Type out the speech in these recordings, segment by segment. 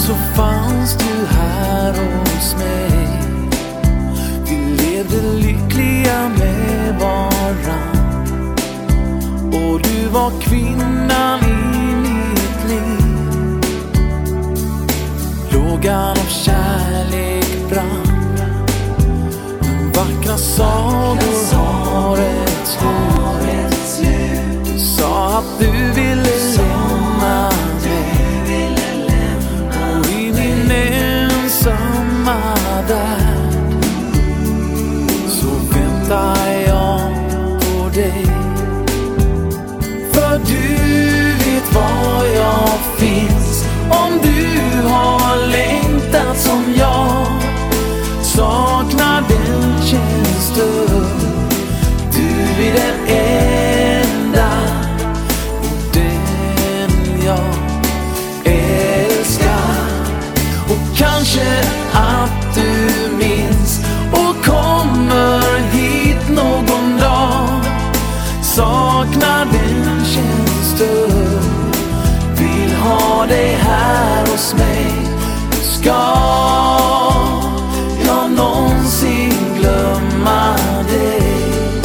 så fanns du här hos mig. Vi levde lyckliga med varann, och du var kvinnan i mitt liv. Lågan av kärlek brann, men vackra sagor har ett slut. Du sa att du ville lämna mig, och i min ensamma värld så väntar jag på dig. För du vet var jag finns om du har längtat som jag. Saknar den känslan, du är den enda och den jag älskar. Och kanske att du minns och kommer hit någon dag. Saknar den känslan, vill ha dig här hos mig. Ska jag någonsin glömma dig?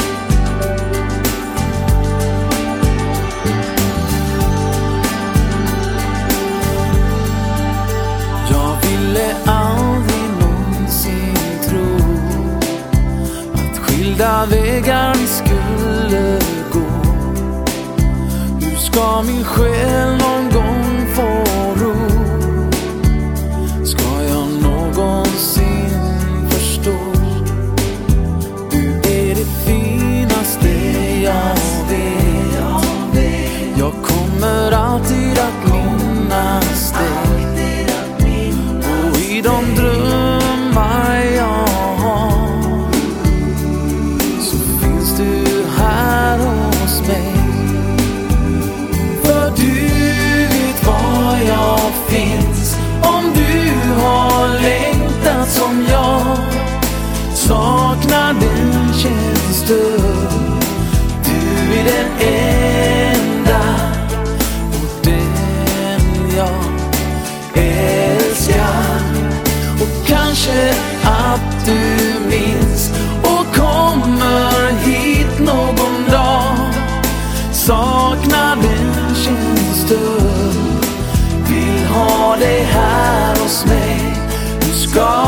Jag ville aldrig någonsin tro att skilda vägar vi skulle gå. Hur ska min själ någon gång få ro? Ska jag någonsin förstå? Du är det finaste jag vet. Jag kommer alltid att minnas dig, och i de drömmar jag har så finns du här hos mig. För du vet var jag finns om du har längtat som jag. Saknar den känslan, du är den enda och den jag älskar. Och kanske att du minns och kommer hit någon dag. Saknar den känslan, vill ha dig här hos mig. Du ska